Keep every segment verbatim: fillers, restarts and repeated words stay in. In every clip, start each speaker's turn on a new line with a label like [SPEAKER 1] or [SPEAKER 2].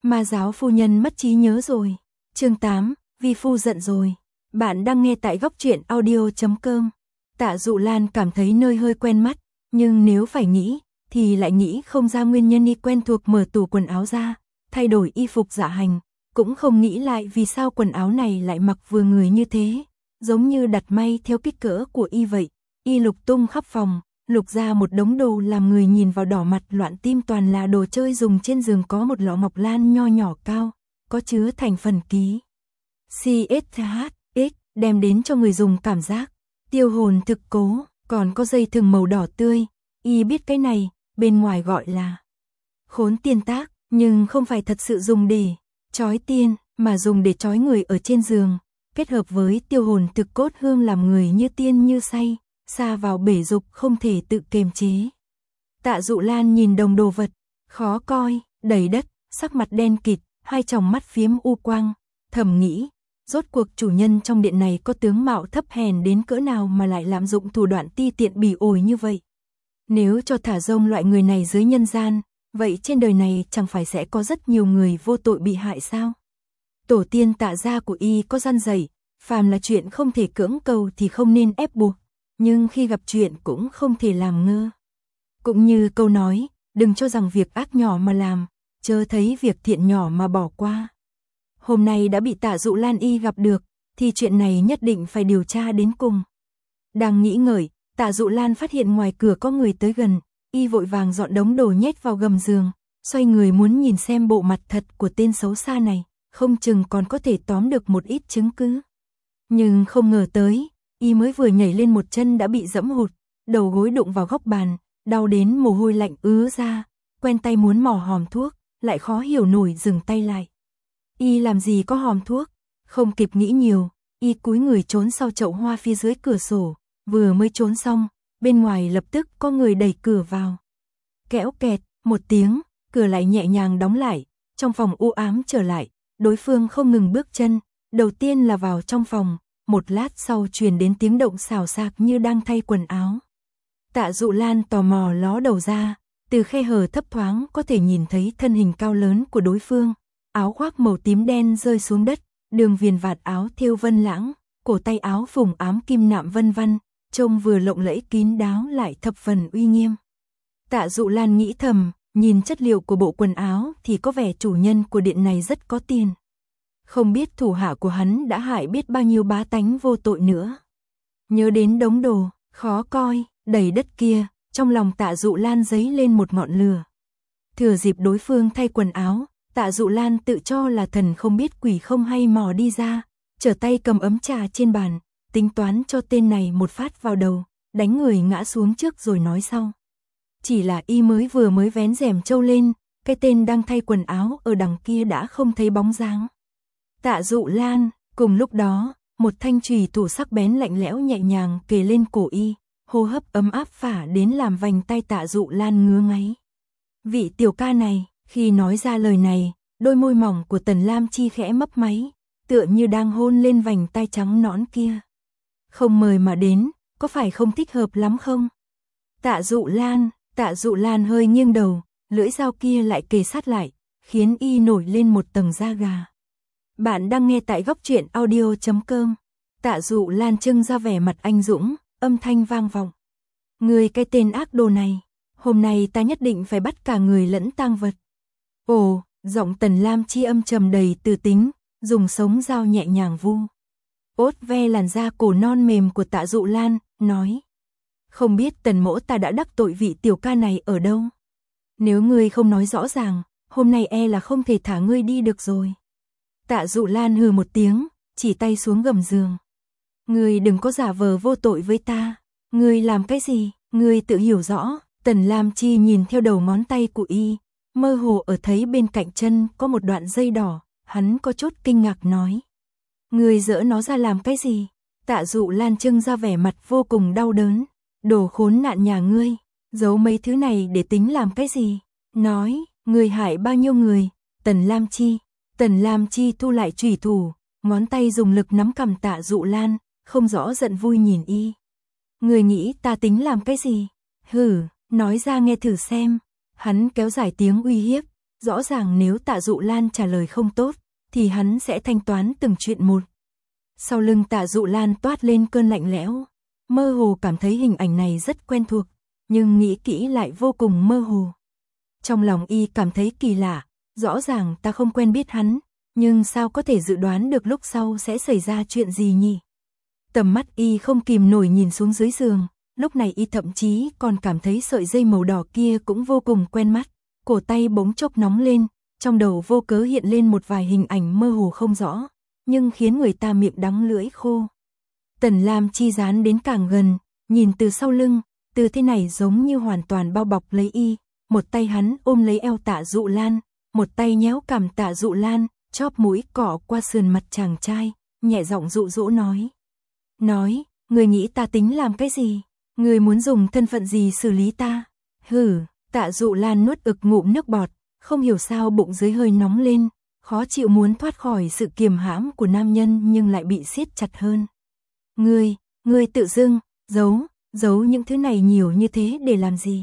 [SPEAKER 1] Ma giáo phu nhân mất trí nhớ rồi. Chương tám, vi phu giận rồi. Bạn đang nghe tại góc truyện audio chấm com. Tạ Dụ Lan cảm thấy nơi hơi quen mắt, nhưng nếu phải nghĩ, thì lại nghĩ không ra nguyên nhân. Y quen thuộc mở tủ quần áo ra, thay đổi y phục dạ hành, cũng không nghĩ lại vì sao quần áo này lại mặc vừa người như thế, giống như đặt may theo kích cỡ của y vậy. Y lục tung khắp phòng, lục ra một đống đồ làm người nhìn vào đỏ mặt loạn tim, toàn là đồ chơi dùng. Trên giường có một lọ ngọc lan nho nhỏ cao, có chứa thành phần ký xê ét hát ích, đem đến cho người dùng cảm giác tiêu hồn thực cố. Còn có dây thừng màu đỏ tươi, y biết cái này, bên ngoài gọi là khốn tiên tác, nhưng không phải thật sự dùng để trói tiên, mà dùng để trói người ở trên giường, kết hợp với tiêu hồn thực cốt hương làm người như tiên như say, sa vào bể dục không thể tự kiềm chế. Tạ Dụ Lan nhìn đồng đồ vật, khó coi, đầy đất, sắc mặt đen kịt, hai tròng mắt phiếm u quang, thầm nghĩ, rốt cuộc chủ nhân trong điện này có tướng mạo thấp hèn đến cỡ nào mà lại lạm dụng thủ đoạn ti tiện bỉ ổi như vậy. Nếu cho thả rông loại người này dưới nhân gian, vậy trên đời này chẳng phải sẽ có rất nhiều người vô tội bị hại sao? Tổ tiên Tạ gia của y có răn dạy, phàm là chuyện không thể cưỡng cầu thì không nên ép buộc, nhưng khi gặp chuyện cũng không thể làm ngơ. Cũng như câu nói, đừng cho rằng việc ác nhỏ mà làm, chớ thấy việc thiện nhỏ mà bỏ qua. Hôm nay đã bị Tạ Dụ Lan y gặp được, thì chuyện này nhất định phải điều tra đến cùng. Đang nghĩ ngợi, Tạ Dụ Lan phát hiện ngoài cửa có người tới gần, y vội vàng dọn đống đồ nhét vào gầm giường, xoay người muốn nhìn xem bộ mặt thật của tên xấu xa này, không chừng còn có thể tóm được một ít chứng cứ. Nhưng không ngờ tới, y mới vừa nhảy lên một chân đã bị dẫm hụt, đầu gối đụng vào góc bàn, đau đến mồ hôi lạnh ứa ra, quen tay muốn mò hòm thuốc, lại khó hiểu nổi dừng tay lại. Y làm gì có hòm thuốc, không kịp nghĩ nhiều, y cúi người trốn sau chậu hoa phía dưới cửa sổ, vừa mới trốn xong, bên ngoài lập tức có người đẩy cửa vào. Kẽo kẹt, một tiếng, cửa lại nhẹ nhàng đóng lại, trong phòng u ám trở lại, đối phương không ngừng bước chân, đầu tiên là vào trong phòng, một lát sau truyền đến tiếng động xào xạc như đang thay quần áo. Tạ Dụ Lan tò mò ló đầu ra, từ khe hở thấp thoáng có thể nhìn thấy thân hình cao lớn của đối phương, áo khoác màu tím đen rơi xuống đất, đường viền vạt áo thêu vân lãng, cổ tay áo phùng ám kim nạm vân vân, trông vừa lộng lẫy kín đáo lại thập phần uy nghiêm. Tạ Dụ Lan nghĩ thầm, nhìn chất liệu của bộ quần áo thì có vẻ chủ nhân của điện này rất có tiền. Không biết thủ hạ của hắn đã hại biết bao nhiêu bá tánh vô tội nữa. Nhớ đến đống đồ, khó coi, đầy đất kia, trong lòng Tạ Dụ Lan dấy lên một ngọn lửa. Thừa dịp đối phương thay quần áo, Tạ Dụ Lan tự cho là thần không biết quỷ không hay mò đi ra, trở tay cầm ấm trà trên bàn, tính toán cho tên này một phát vào đầu, đánh người ngã xuống trước rồi nói sau. Chỉ là y mới vừa mới vén rèm trâu lên, cái tên đang thay quần áo ở đằng kia đã không thấy bóng dáng. Tạ Dụ Lan, cùng lúc đó, một thanh chùy thủ sắc bén lạnh lẽo nhẹ nhàng kề lên cổ y, hô hấp ấm áp phả đến làm vành tay Tạ Dụ Lan ngứa ngáy. Vị tiểu ca này, khi nói ra lời này, đôi môi mỏng của Tần Lam Chi khẽ mấp máy, tựa như đang hôn lên vành tay trắng nõn kia. Không mời mà đến, có phải không thích hợp lắm không? Tạ Dụ Lan, Tạ Dụ Lan hơi nghiêng đầu, lưỡi dao kia lại kề sát lại, khiến y nổi lên một tầng da gà. Bạn đang nghe tại góc truyện audio chấm com. Tạ Dụ Lan trưng ra vẻ mặt anh dũng, âm thanh vang vọng. Người cái tên ác đồ này, hôm nay ta nhất định phải bắt cả người lẫn tang vật. Ồ, giọng Tần Lam Chi âm trầm đầy từ tính, dùng sống dao nhẹ nhàng vu. Ốt ve làn da cổ non mềm của Tạ Dụ Lan, nói. Không biết Tần mỗ ta đã đắc tội vị tiểu ca này ở đâu. Nếu ngươi không nói rõ ràng, hôm nay e là không thể thả ngươi đi được rồi. Tạ Dụ Lan hừ một tiếng, chỉ tay xuống gầm giường. Ngươi đừng có giả vờ vô tội với ta. Ngươi làm cái gì, ngươi tự hiểu rõ. Tần Lam Chi nhìn theo đầu ngón tay của y, mơ hồ ở thấy bên cạnh chân có một đoạn dây đỏ, hắn có chút kinh ngạc nói. Ngươi dỡ nó ra làm cái gì? Tạ Dụ Lan trưng ra vẻ mặt vô cùng đau đớn. Đồ khốn nạn nhà ngươi, giấu mấy thứ này để tính làm cái gì? Nói, ngươi hại bao nhiêu người? Tần Lam Chi. Tần Lam Chi thu lại chủy thủ, ngón tay dùng lực nắm cằm Tạ Dụ Lan, không rõ giận vui nhìn y. Ngươi nghĩ ta tính làm cái gì? Hử, nói ra nghe thử xem. Hắn kéo dài tiếng uy hiếp, rõ ràng nếu Tạ Dụ Lan trả lời không tốt, thì hắn sẽ thanh toán từng chuyện một. Sau lưng Tạ Dụ Lan toát lên cơn lạnh lẽo, mơ hồ cảm thấy hình ảnh này rất quen thuộc, nhưng nghĩ kỹ lại vô cùng mơ hồ. Trong lòng y cảm thấy kỳ lạ, rõ ràng ta không quen biết hắn, nhưng sao có thể dự đoán được lúc sau sẽ xảy ra chuyện gì nhỉ? Tầm mắt y không kìm nổi nhìn xuống dưới giường, lúc này y thậm chí còn cảm thấy sợi dây màu đỏ kia cũng vô cùng quen mắt, cổ tay bỗng chốc nóng lên, trong đầu vô cớ hiện lên một vài hình ảnh mơ hồ không rõ, nhưng khiến người ta miệng đắng lưỡi khô. Tần Lam Chi dán đến càng gần, nhìn từ sau lưng, từ thế này giống như hoàn toàn bao bọc lấy y, một tay hắn ôm lấy eo Tạ Dụ Lan, một tay nhéo cằm Tạ Dụ Lan, chóp mũi cọ qua sườn mặt chàng trai, nhẹ giọng dụ dỗ nói. Nói, người nghĩ ta tính làm cái gì? Người muốn dùng thân phận gì xử lý ta? Hử, Tạ Dụ Lan nuốt ực ngụm nước bọt, không hiểu sao bụng dưới hơi nóng lên, khó chịu muốn thoát khỏi sự kiềm hãm của nam nhân nhưng lại bị siết chặt hơn. Ngươi, ngươi tự dưng, giấu, giấu những thứ này nhiều như thế để làm gì?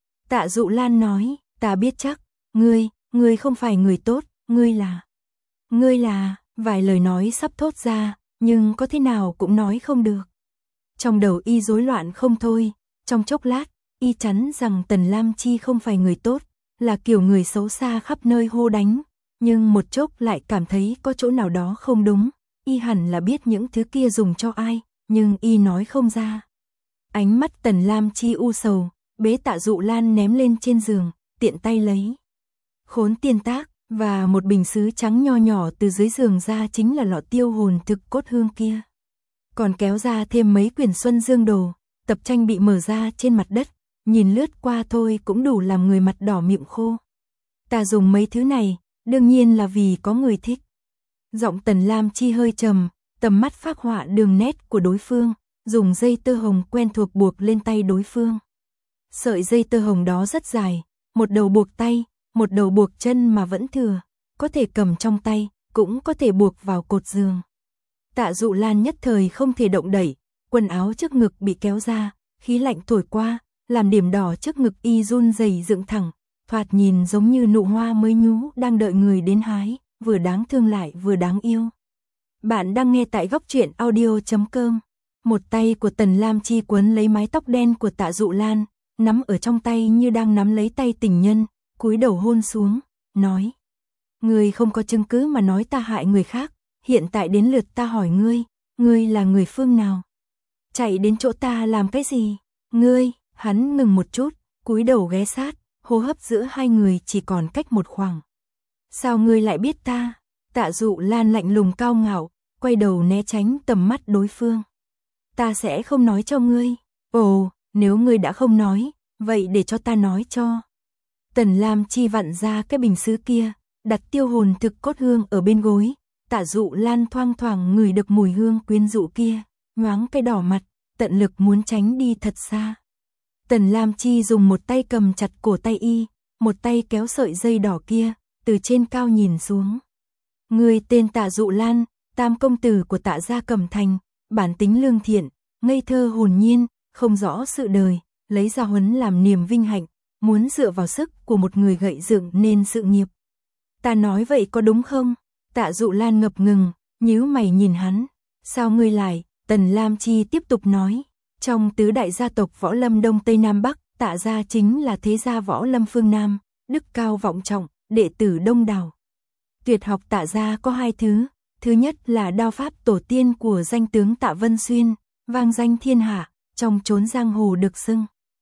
[SPEAKER 1] Tạ Dụ Lan nói, ta biết chắc, ngươi, ngươi không phải người tốt, ngươi là... Ngươi là, vài lời nói sắp thốt ra, nhưng có thế nào cũng nói không được. Trong đầu y rối loạn không thôi, trong chốc lát, y chắn rằng Tần Lam Chi không phải người tốt, là kiểu người xấu xa khắp nơi hô đánh, nhưng một chốc lại cảm thấy có chỗ nào đó không đúng, y hẳn là biết những thứ kia dùng cho ai, nhưng y nói không ra. Ánh mắt Tần Lam Chi u sầu, bế Tạ Dụ Lan ném lên trên giường, tiện tay lấy khốn tiên tác và một bình sứ trắng nho nhỏ từ dưới giường ra, chính là lọ tiêu hồn thực cốt hương kia. Còn kéo ra thêm mấy quyển Xuân Dương Đồ, tập tranh bị mở ra trên mặt đất, nhìn lướt qua thôi cũng đủ làm người mặt đỏ miệng khô. Ta dùng mấy thứ này, đương nhiên là vì có người thích. Giọng Tần Lam Chi hơi trầm, tầm mắt phác họa đường nét của đối phương, dùng dây tơ hồng quen thuộc buộc lên tay đối phương. Sợi dây tơ hồng đó rất dài, một đầu buộc tay, một đầu buộc chân mà vẫn thừa, có thể cầm trong tay, cũng có thể buộc vào cột giường. Tạ Dụ Lan nhất thời không thể động đậy, quần áo trước ngực bị kéo ra, khí lạnh thổi qua, làm điểm đỏ trước ngực y run rẩy dựng thẳng, thoạt nhìn giống như nụ hoa mới nhú đang đợi người đến hái, vừa đáng thương lại vừa đáng yêu. Bạn đang nghe tại góc truyện audio chấm com. Một tay của Tần Lam Chi quấn lấy mái tóc đen của Tạ Dụ Lan, nắm ở trong tay như đang nắm lấy tay tình nhân, cúi đầu hôn xuống, nói: Ngươi không có chứng cứ mà nói ta hại người khác, hiện tại đến lượt ta hỏi ngươi, ngươi là người phương nào? Chạy đến chỗ ta làm cái gì? Ngươi, hắn ngừng một chút, cúi đầu ghé sát, hô hấp giữa hai người chỉ còn cách một khoảng. Sao ngươi lại biết ta? Tạ Dụ Lan lạnh lùng cao ngạo, quay đầu né tránh tầm mắt đối phương. Ta sẽ không nói cho ngươi. Ồ, nếu ngươi đã không nói, vậy để cho ta nói cho. Tần Lam Chi vặn ra cái bình sứ kia, đặt tiêu hồn thực cốt hương ở bên gối. Tạ Dụ Lan thoang thoảng ngửi được mùi hương quyến rũ kia, nhoáng cái đỏ mặt, tận lực muốn tránh đi thật xa. Tần Lam Chi dùng một tay cầm chặt cổ tay y, một tay kéo sợi dây đỏ kia, từ trên cao nhìn xuống. Người tên Tạ Dụ Lan, tam công tử của Tạ gia Cẩm Thành, bản tính lương thiện, ngây thơ hồn nhiên, không rõ sự đời, lấy gia huấn làm niềm vinh hạnh, muốn dựa vào sức của một người gậy dựng nên sự nghiệp. Ta nói vậy có đúng không? Tạ Dụ Lan ngập ngừng, nhíu mày nhìn hắn. Sao ngươi lại? Tần Lam Chi tiếp tục nói. Trong tứ đại gia tộc võ lâm Đông Tây Nam Bắc, Tạ gia chính là thế gia võ lâm phương Nam, đức cao vọng trọng, đệ tử đông đảo. Tuyệt học Tạ gia có hai thứ, thứ nhất là đao pháp tổ tiên của danh tướng Tạ Vân Xuyên, vang danh thiên hạ, trong chốn giang hồ được xưng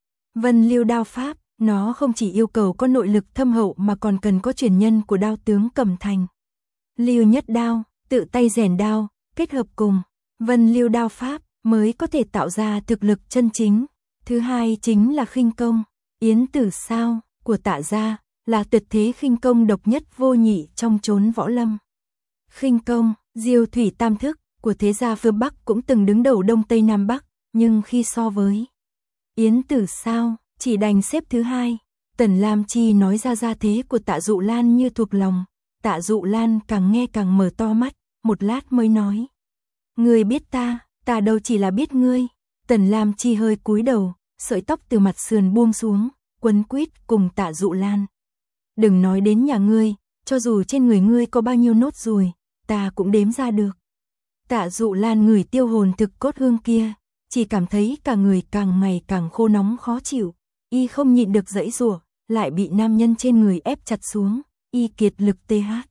[SPEAKER 1] Vân Liêu đao pháp. Nó không chỉ yêu cầu có nội lực thâm hậu mà còn cần có truyền nhân của đao tướng Cẩm Thành. Liêu nhất đao, tự tay rèn đao, kết hợp cùng Vân Liêu đao pháp mới có thể tạo ra thực lực chân chính. Thứ hai chính là khinh công. Yến Tử Sao của Tạ gia là tuyệt thế khinh công độc nhất vô nhị trong chốn võ lâm. Khinh công Diêu Thủy Tam Thức của thế gia phương Bắc cũng từng đứng đầu Đông Tây Nam Bắc, nhưng khi so với Yến Tử Sao chỉ đành xếp thứ hai. Tần Lam Chi nói ra gia thế của Tạ Dụ Lan như thuộc lòng. Tạ Dụ Lan càng nghe càng mở to mắt, một lát mới nói: Ngươi biết ta, ta đâu chỉ là biết ngươi. Tần Lam Chi hơi cúi đầu, sợi tóc từ mặt sườn buông xuống, quấn quýt cùng Tạ Dụ Lan. Đừng nói đến nhà ngươi, cho dù trên người ngươi có bao nhiêu nốt ruồi, ta cũng đếm ra được. Tạ Dụ Lan ngửi tiêu hồn thực cốt hương kia, chỉ cảm thấy cả người càng ngày càng khô nóng khó chịu, y không nhịn được giãy giụa, lại bị nam nhân trên người ép chặt xuống, y kiệt lực tê hát.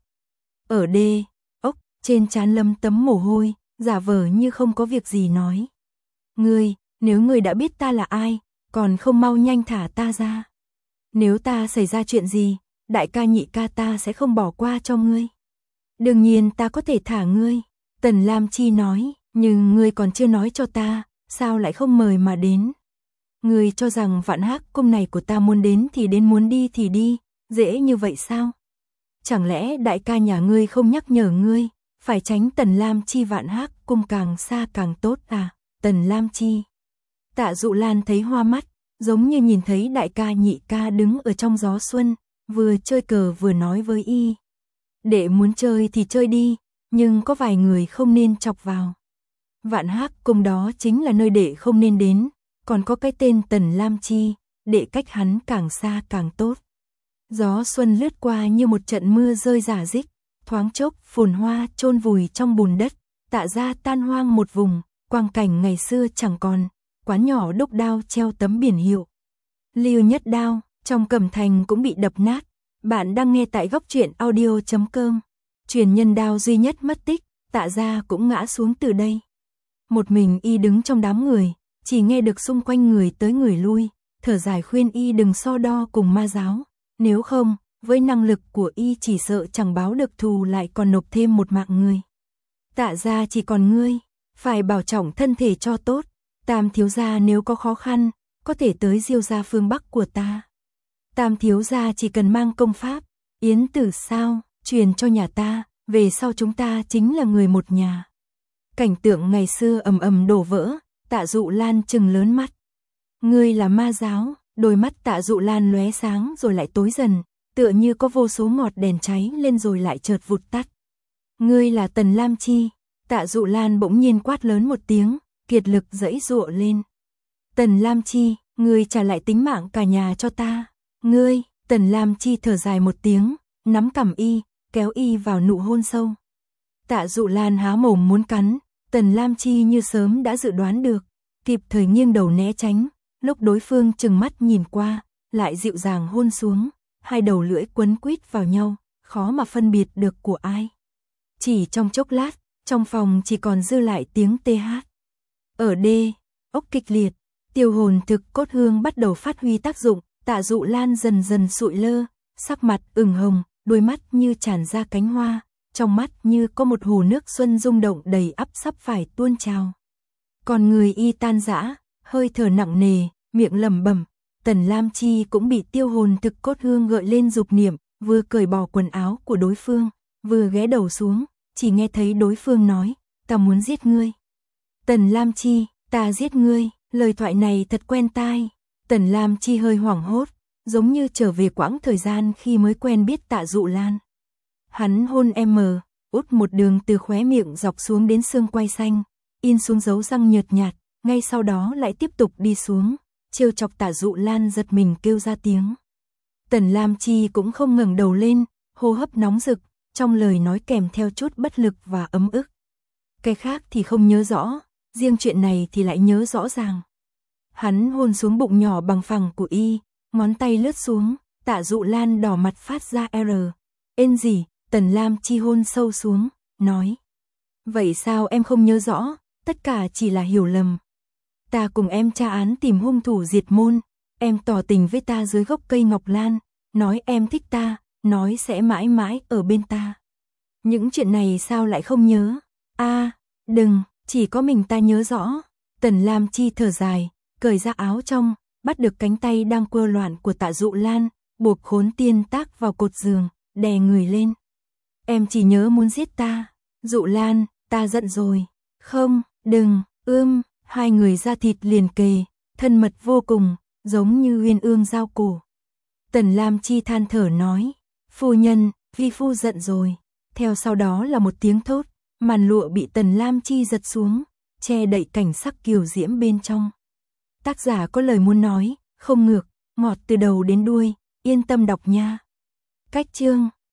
[SPEAKER 1] Ở đê, ốc, trên trán lấm tấm mồ hôi, giả vờ như không có việc gì nói. Ngươi, nếu ngươi đã biết ta là ai, còn không mau nhanh thả ta ra. Nếu ta xảy ra chuyện gì, đại ca nhị ca ta sẽ không bỏ qua cho ngươi. Đương nhiên ta có thể thả ngươi, Tần Lam Chi nói, nhưng ngươi còn chưa nói cho ta, sao lại không mời mà đến. Ngươi cho rằng Vạn Hác Cung này của ta muốn đến thì đến, muốn đi thì đi, dễ như vậy sao? Chẳng lẽ đại ca nhà ngươi không nhắc nhở ngươi, phải tránh Tần Lam Chi Vạn Hác Cung càng xa càng tốt à? Tần Lam Chi. Tạ Dụ Lan thấy hoa mắt, giống như nhìn thấy đại ca nhị ca đứng ở trong gió xuân, vừa chơi cờ vừa nói với y. Đệ muốn chơi thì chơi đi, nhưng có vài người không nên chọc vào. Vạn Hác Cung đó chính là nơi đệ không nên đến, còn có cái tên Tần Lam Chi, đệ cách hắn càng xa càng tốt. Gió xuân lướt qua như một trận mưa rơi rả rích, thoáng chốc phồn hoa chôn vùi trong bùn đất, Tạ gia tan hoang một vùng, quang cảnh ngày xưa chẳng còn, quán nhỏ Đốc Đao treo tấm biển hiệu. Lưu Nhất Đao, trong Cẩm Thành cũng bị đập nát. Bạn đang nghe tại góc truyện audio chấm com. Truyền nhân Đao duy nhất mất tích, Tạ gia cũng ngã xuống từ đây. Một mình y đứng trong đám người, chỉ nghe được xung quanh người tới người lui, thở dài khuyên y đừng so đo cùng ma giáo, nếu không, với năng lực của y chỉ sợ chẳng báo được thù lại còn nộp thêm một mạng người. Tạ gia chỉ còn ngươi, phải bảo trọng thân thể cho tốt, Tam thiếu gia nếu có khó khăn, có thể tới Diêu gia phương Bắc của ta. Tam thiếu gia chỉ cần mang công pháp, yến tử sao, truyền cho nhà ta, về sau chúng ta chính là người một nhà. Cảnh tượng ngày xưa ầm ầm đổ vỡ, Tạ Dụ Lan trừng lớn mắt. Ngươi là ma giáo, đôi mắt Tạ Dụ Lan lóe sáng rồi lại tối dần, tựa như có vô số ngọt đèn cháy lên rồi lại chợt vụt tắt. Ngươi là Tần Lam Chi, Tạ Dụ Lan bỗng nhiên quát lớn một tiếng, kiệt lực giãy giụa lên. Tần Lam Chi, ngươi trả lại tính mạng cả nhà cho ta. Ngươi, Tần Lam Chi thở dài một tiếng, nắm cằm y, kéo y vào nụ hôn sâu. Tạ Dụ Lan há mồm muốn cắn, Tần Lam Chi như sớm đã dự đoán được, kịp thời nghiêng đầu né tránh, lúc đối phương trừng mắt nhìn qua, lại dịu dàng hôn xuống, hai đầu lưỡi quấn quýt vào nhau, khó mà phân biệt được của ai. Chỉ trong chốc lát, trong phòng chỉ còn dư lại tiếng tê hát. Ở đê, ốc kịch liệt, tiêu hồn thực cốt hương bắt đầu phát huy tác dụng, Tạ Dụ Lan dần dần sụi lơ, sắc mặt ửng hồng, đôi mắt như tràn ra cánh hoa, trong mắt như có một hồ nước xuân rung động đầy ắp sắp phải tuôn trào. Còn người y tan rã, hơi thở nặng nề, miệng lẩm bẩm. Tần Lam Chi cũng bị tiêu hồn thực cốt hương gợi lên dục niệm, vừa cởi bỏ quần áo của đối phương, vừa ghé đầu xuống, chỉ nghe thấy đối phương nói, ta muốn giết ngươi. Tần Lam Chi, ta giết ngươi, lời thoại này thật quen tai. Tần Lam Chi hơi hoảng hốt, giống như trở về quãng thời gian khi mới quen biết Tạ Dụ Lan. Hắn hôn em mờ, út một đường từ khóe miệng dọc xuống đến xương quai xanh, in xuống dấu răng nhợt nhạt, ngay sau đó lại tiếp tục đi xuống, trêu chọc Tạ Dụ Lan giật mình kêu ra tiếng. Tần Lam Chi cũng không ngẩng đầu lên, hô hấp nóng rực, trong lời nói kèm theo chút bất lực và ấm ức. Cái khác thì không nhớ rõ, riêng chuyện này thì lại nhớ rõ ràng. Hắn hôn xuống bụng nhỏ bằng phẳng của y, ngón tay lướt xuống, Tạ Dụ Lan đỏ mặt phát ra R. Ên gì, Tần Lam Chi hôn sâu xuống, nói. Vậy sao em không nhớ rõ, tất cả chỉ là hiểu lầm. Ta cùng em tra án tìm hung thủ diệt môn, em tỏ tình với ta dưới gốc cây ngọc lan, nói em thích ta, nói sẽ mãi mãi ở bên ta. Những chuyện này sao lại không nhớ? A, à, đừng, chỉ có mình ta nhớ rõ. Tần Lam Chi thở dài, cởi ra áo trong, bắt được cánh tay đang quơ loạn của Tạ Dụ Lan, buộc khốn tiên tác vào cột giường, đè người lên. Em chỉ nhớ muốn giết ta. Dụ Lan, ta giận rồi. Không, đừng, ưm, hai người da thịt liền kề, thân mật vô cùng, giống như uyên ương giao cổ. Tần Lam Chi than thở nói, phu nhân, vi phu giận rồi. Theo sau đó là một tiếng thốt, màn lụa bị Tần Lam Chi giật xuống, che đậy cảnh sắc kiều diễm bên trong. Tác giả có lời muốn nói, không ngược, ngọt từ đầu đến đuôi, yên tâm đọc nha. Cách chương